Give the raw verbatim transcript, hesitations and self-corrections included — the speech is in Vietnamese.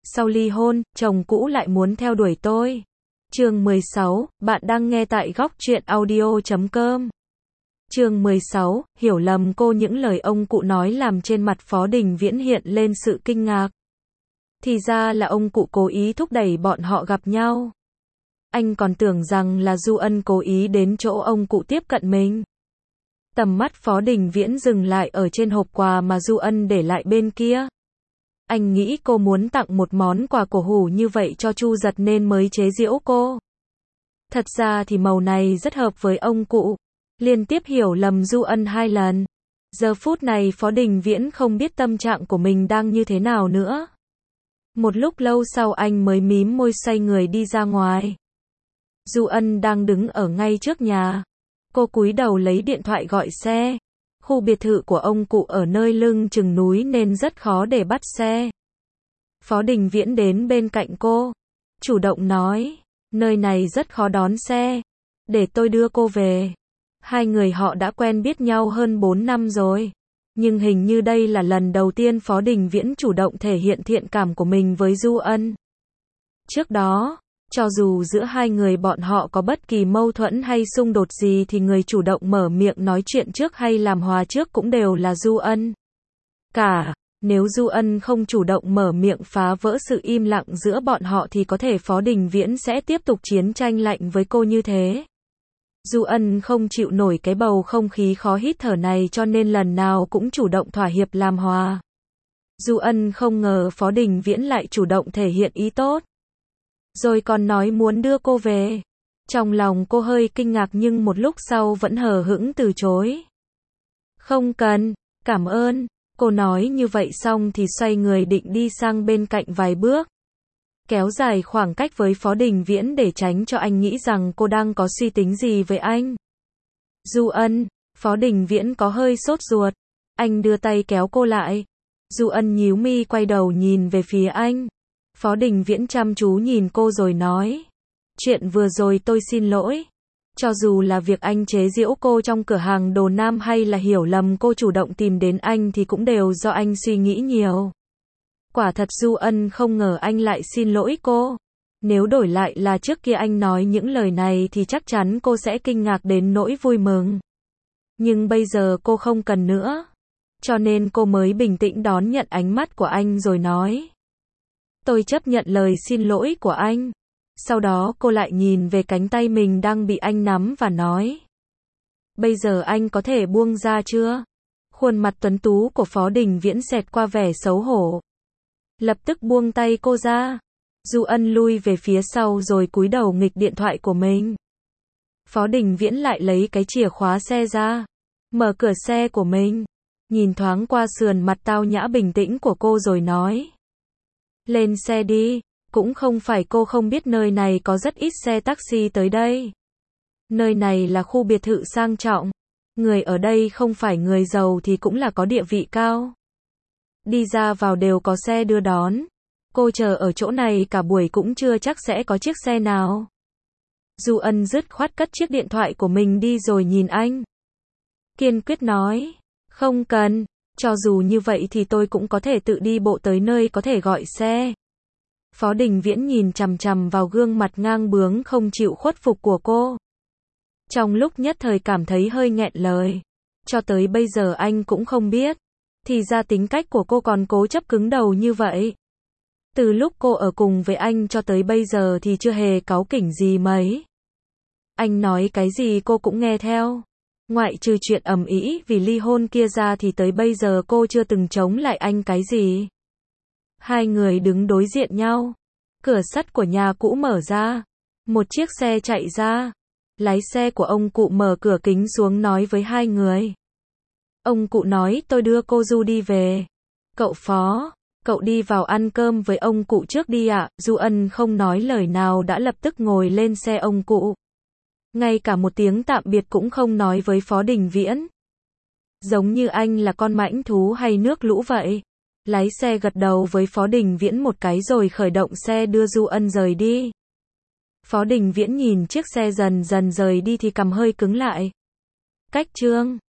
sau ly hôn, chồng cũ lại muốn theo đuổi tôi. Chương mười sáu, bạn đang nghe tại góc truyện audio chấm com. Chương mười sáu, hiểu lầm cô. Những lời ông cụ nói làm trên mặt Phó Đình Viễn hiện lên sự kinh ngạc. Thì ra là ông cụ cố ý thúc đẩy bọn họ gặp nhau. Anh còn tưởng rằng là Du Ân cố ý đến chỗ ông cụ tiếp cận mình. Tầm mắt Phó Đình Viễn dừng lại ở trên hộp quà mà Du Ân để lại bên kia. Anh nghĩ cô muốn tặng một món quà cổ hủ như vậy cho Chu Giật nên mới chế giễu cô. Thật ra thì màu này rất hợp với ông cụ. Liên tiếp hiểu lầm Du Ân hai lần. Giờ phút này Phó Đình Viễn không biết tâm trạng của mình đang như thế nào nữa. Một lúc lâu sau anh mới mím môi xoay người đi ra ngoài. Du Ân đang đứng ở ngay trước nhà. Cô cúi đầu lấy điện thoại gọi xe. Khu biệt thự của ông cụ ở nơi lưng chừng núi nên rất khó để bắt xe. Phó Đình Viễn đến bên cạnh cô, chủ động nói, nơi này rất khó đón xe, để tôi đưa cô về. Hai người họ đã quen biết nhau hơn bốn năm rồi, nhưng hình như đây là lần đầu tiên Phó Đình Viễn chủ động thể hiện thiện cảm của mình với Du Ân. Trước đó, cho dù giữa hai người bọn họ có bất kỳ mâu thuẫn hay xung đột gì thì người chủ động mở miệng nói chuyện trước hay làm hòa trước cũng đều là Du Ân. Cả, nếu Du Ân không chủ động mở miệng phá vỡ sự im lặng giữa bọn họ thì có thể Phó Đình Viễn sẽ tiếp tục chiến tranh lạnh với cô như thế. Du Ân không chịu nổi cái bầu không khí khó hít thở này cho nên lần nào cũng chủ động thỏa hiệp làm hòa. Du Ân không ngờ Phó Đình Viễn lại chủ động thể hiện ý tốt. Rồi còn nói muốn đưa cô về. Trong lòng cô hơi kinh ngạc nhưng một lúc sau vẫn hờ hững từ chối. Không cần, cảm ơn. Cô nói như vậy xong thì xoay người định đi sang bên cạnh vài bước. Kéo dài khoảng cách với Phó Đình Viễn để tránh cho anh nghĩ rằng cô đang có suy tính gì với anh. Du Ân, Phó Đình Viễn có hơi sốt ruột. Anh đưa tay kéo cô lại. Du Ân nhíu mi quay đầu nhìn về phía anh. Phó Đình Viễn chăm chú nhìn cô rồi nói. Chuyện vừa rồi tôi xin lỗi. Cho dù là việc anh chế giễu cô trong cửa hàng đồ nam hay là hiểu lầm cô chủ động tìm đến anh thì cũng đều do anh suy nghĩ nhiều. Quả thật Du Ân không ngờ anh lại xin lỗi cô. Nếu đổi lại là trước kia anh nói những lời này thì chắc chắn cô sẽ kinh ngạc đến nỗi vui mừng. Nhưng bây giờ cô không cần nữa. Cho nên cô mới bình tĩnh đón nhận ánh mắt của anh rồi nói. Tôi chấp nhận lời xin lỗi của anh. Sau đó cô lại nhìn về cánh tay mình đang bị anh nắm và nói. Bây giờ anh có thể buông ra chưa? Khuôn mặt tuấn tú của Phó Đình Viễn xẹt qua vẻ xấu hổ. Lập tức buông tay cô ra. Du Ân lui về phía sau rồi cúi đầu nghịch điện thoại của mình. Phó Đình Viễn lại lấy cái chìa khóa xe ra. Mở cửa xe của mình. Nhìn thoáng qua sườn mặt tao nhã bình tĩnh của cô rồi nói. Lên xe đi. Cũng không phải cô không biết nơi này có rất ít xe taxi tới đây. Nơi này là khu biệt thự sang trọng. Người ở đây không phải người giàu thì cũng là có địa vị cao. Đi ra vào đều có xe đưa đón. Cô chờ ở chỗ này cả buổi cũng chưa chắc sẽ có chiếc xe nào. Du Ân dứt khoát cất chiếc điện thoại của mình đi rồi nhìn anh. Kiên quyết nói. Không cần. Cho dù như vậy thì tôi cũng có thể tự đi bộ tới nơi có thể gọi xe. Phó Đình Viễn nhìn chằm chằm vào gương mặt ngang bướng không chịu khuất phục của cô. Trong lúc nhất thời cảm thấy hơi nghẹn lời. Cho tới bây giờ anh cũng không biết. Thì ra tính cách của cô còn cố chấp cứng đầu như vậy. Từ lúc cô ở cùng với anh cho tới bây giờ thì chưa hề cáu kỉnh gì mấy. Anh nói cái gì cô cũng nghe theo. Ngoại trừ chuyện ầm ĩ vì ly hôn kia ra thì tới bây giờ cô chưa từng chống lại anh cái gì. Hai người đứng đối diện nhau. Cửa sắt của nhà cũ mở ra. Một chiếc xe chạy ra. Lái xe của ông cụ mở cửa kính xuống nói với hai người. Ông cụ nói tôi đưa cô Du đi về. Cậu Phó, cậu đi vào ăn cơm với ông cụ trước đi ạ. Du Ân không nói lời nào đã lập tức ngồi lên xe ông cụ. Ngay cả một tiếng tạm biệt cũng không nói với Phó Đình Viễn. Giống như anh là con mãnh thú hay nước lũ vậy. Lái xe gật đầu với Phó Đình Viễn một cái rồi khởi động xe đưa Du Ân rời đi. Phó Đình Viễn nhìn chiếc xe dần dần rời đi thì cằm hơi cứng lại. Cách chương